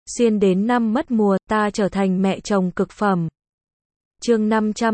Xuyên đến năm mất mùa, ta trở thành mẹ chồng cực phẩm. Chương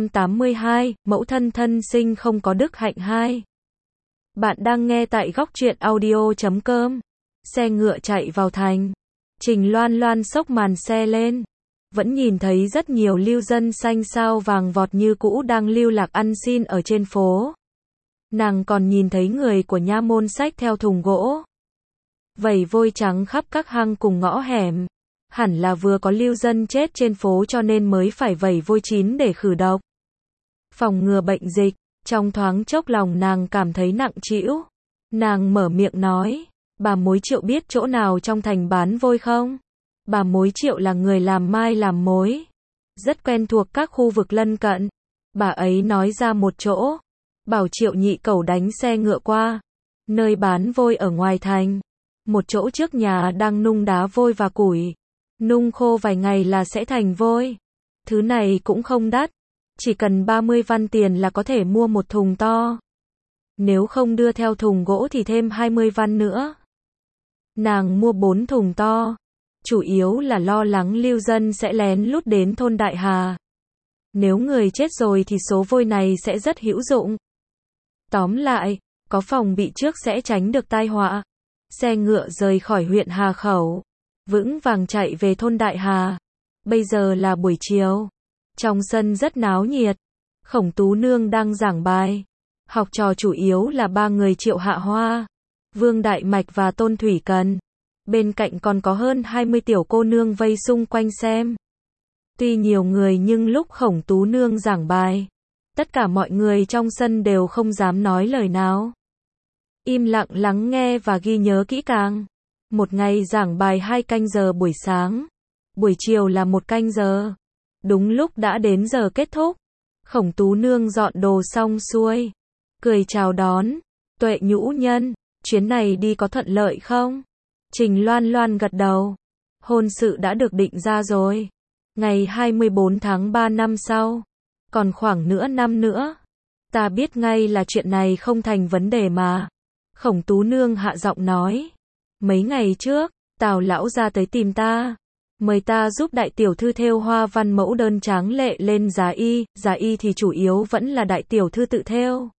582, mẫu thân thân sinh không có đức hạnh 2. Bạn đang nghe tại góc truyện audio.com. Xe ngựa chạy vào thành. Trình Loan Loan xốc màn xe lên. Vẫn nhìn thấy rất nhiều lưu dân xanh xao vàng vọt như cũ đang lưu lạc ăn xin ở trên phố. Nàng còn nhìn thấy người của nha môn xách theo thùng gỗ, vẩy vôi trắng khắp các hang cùng ngõ hẻm. Hẳn là vừa có lưu dân chết trên phố cho nên mới phải vẩy vôi chín để khử độc, phòng ngừa bệnh dịch. Trong thoáng chốc lòng nàng cảm thấy nặng trĩu. Nàng mở miệng nói, bà mối Triệu biết chỗ nào trong thành bán vôi không? Bà mối Triệu là người làm mai làm mối, rất quen thuộc các khu vực lân cận. Bà ấy nói ra một chỗ, bảo Triệu nhị cẩu đánh xe ngựa qua nơi bán vôi ở ngoài thành. Một chỗ trước nhà đang nung đá vôi và củi, nung khô vài ngày là sẽ thành vôi. Thứ này cũng không đắt, chỉ cần 30 văn tiền là có thể mua một thùng to. Nếu không đưa theo thùng gỗ thì thêm 20 văn nữa. Nàng mua 4 thùng to, chủ yếu là lo lắng lưu dân sẽ lén lút đến thôn Đại Hà. Nếu người chết rồi thì số vôi này sẽ rất hữu dụng. Tóm lại, có phòng bị trước sẽ tránh được tai họa. Xe ngựa rời khỏi huyện Hà Khẩu, vững vàng chạy về thôn Đại Hà. Bây giờ là buổi chiều. Trong sân rất náo nhiệt. Khổng Tú Nương đang giảng bài. Học trò chủ yếu là 3 người Triệu Hạ Hoa, Vương Đại Mạch và Tôn Thủy Cần. Bên cạnh còn có hơn 20 tiểu cô nương vây xung quanh xem. Tuy nhiều người nhưng lúc Khổng Tú Nương giảng bài, tất cả mọi người trong sân đều không dám nói lời nào. Im lặng lắng nghe và ghi nhớ kỹ càng. Một ngày giảng bài 2 canh giờ buổi sáng, buổi chiều là 1 canh giờ. Đúng lúc đã đến giờ kết thúc, Khổng Tú Nương dọn đồ xong xuôi, cười chào đón. Tuệ nhũ nhân, chuyến này đi có thuận lợi không? Trình Loan Loan gật đầu. Hôn sự đã được định ra rồi. Ngày 24 tháng 3 năm sau. Còn khoảng nửa năm nữa. Ta biết ngay là chuyện này không thành vấn đề mà. Khổng Tú Nương hạ giọng nói. Mấy ngày trước, Tào lão ra tới tìm ta, mời ta giúp đại tiểu thư thêu hoa văn mẫu đơn tráng lệ lên giá y thì chủ yếu vẫn là đại tiểu thư tự thêu.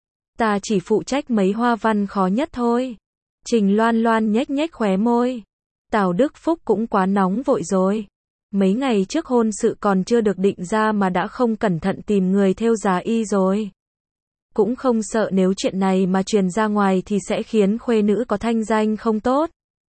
Ta chỉ phụ trách mấy hoa văn khó nhất thôi. Trình Loan Loan nhếch nhếch khóe môi. Tào Đức Phúc cũng quá nóng vội rồi. Mấy ngày trước hôn sự còn chưa được định ra mà đã không cẩn thận tìm người thêu giá y rồi. Cũng không sợ nếu chuyện này mà truyền ra ngoài thì sẽ khiến khuê nữ có thanh danh không tốt.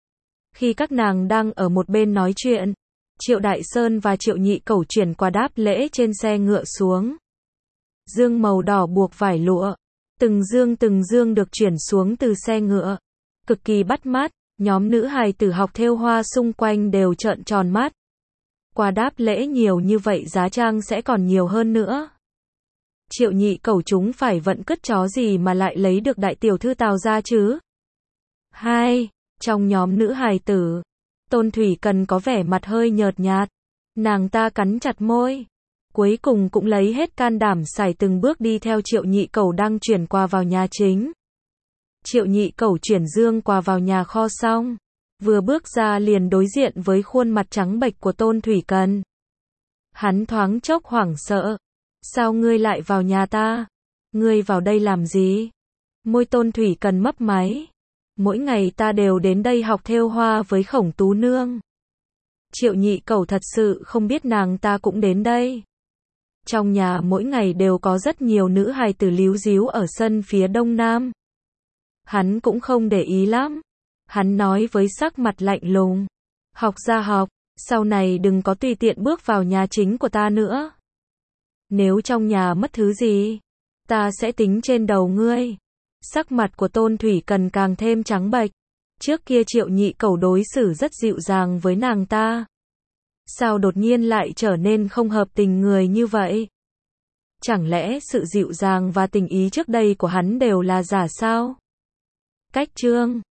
Khi các nàng đang ở một bên nói chuyện, Triệu Đại Sơn và Triệu Nhị Cẩu chuyển qua đáp lễ trên xe ngựa xuống. Dương màu đỏ buộc vải lụa, từng dương được chuyển xuống từ xe ngựa, cực kỳ bắt mắt. Nhóm nữ hài tử học thêu hoa xung quanh đều trợn tròn mắt. Qua đáp lễ nhiều như vậy giá trang sẽ còn nhiều hơn nữa. Triệu Nhị Cẩu chúng phải vận cất chó gì mà lại lấy được đại tiểu thư Tào ra chứ? 2. Trong nhóm nữ hài tử, Tôn Thủy Cần có vẻ mặt hơi nhợt nhạt. Nàng ta cắn chặt môi, cuối cùng cũng lấy hết can đảm sải từng bước đi theo Triệu Nhị Cẩu đang chuyển qua vào nhà chính. Triệu Nhị Cẩu chuyển dương quà vào nhà kho xong, vừa bước ra liền đối diện với khuôn mặt trắng bệch của Tôn Thủy Cần. Hắn thoáng chốc hoảng sợ. Sao ngươi lại vào nhà ta? Ngươi vào đây làm gì? Môi Tôn Thủy Cần mấp máy. Mỗi ngày ta đều đến đây học thêu hoa với Khổng Tú Nương. Triệu Nhị Cẩu thật sự không biết nàng ta cũng đến đây. Trong nhà mỗi ngày đều có rất nhiều nữ hài tử líu ríu ở sân phía đông nam. Hắn cũng không để ý lắm. Hắn nói với sắc mặt lạnh lùng. Học ra học, sau này đừng có tùy tiện bước vào nhà chính của ta nữa. Nếu trong nhà mất thứ gì, ta sẽ tính trên đầu ngươi. Sắc mặt của Tôn Thủy Cần càng thêm trắng bệch. Trước kia Triệu Nhị Cẩu đối xử rất dịu dàng với nàng ta. Sao đột nhiên lại trở nên không hợp tình người như vậy? Chẳng lẽ sự dịu dàng và tình ý trước đây của hắn đều là giả sao? Cách chương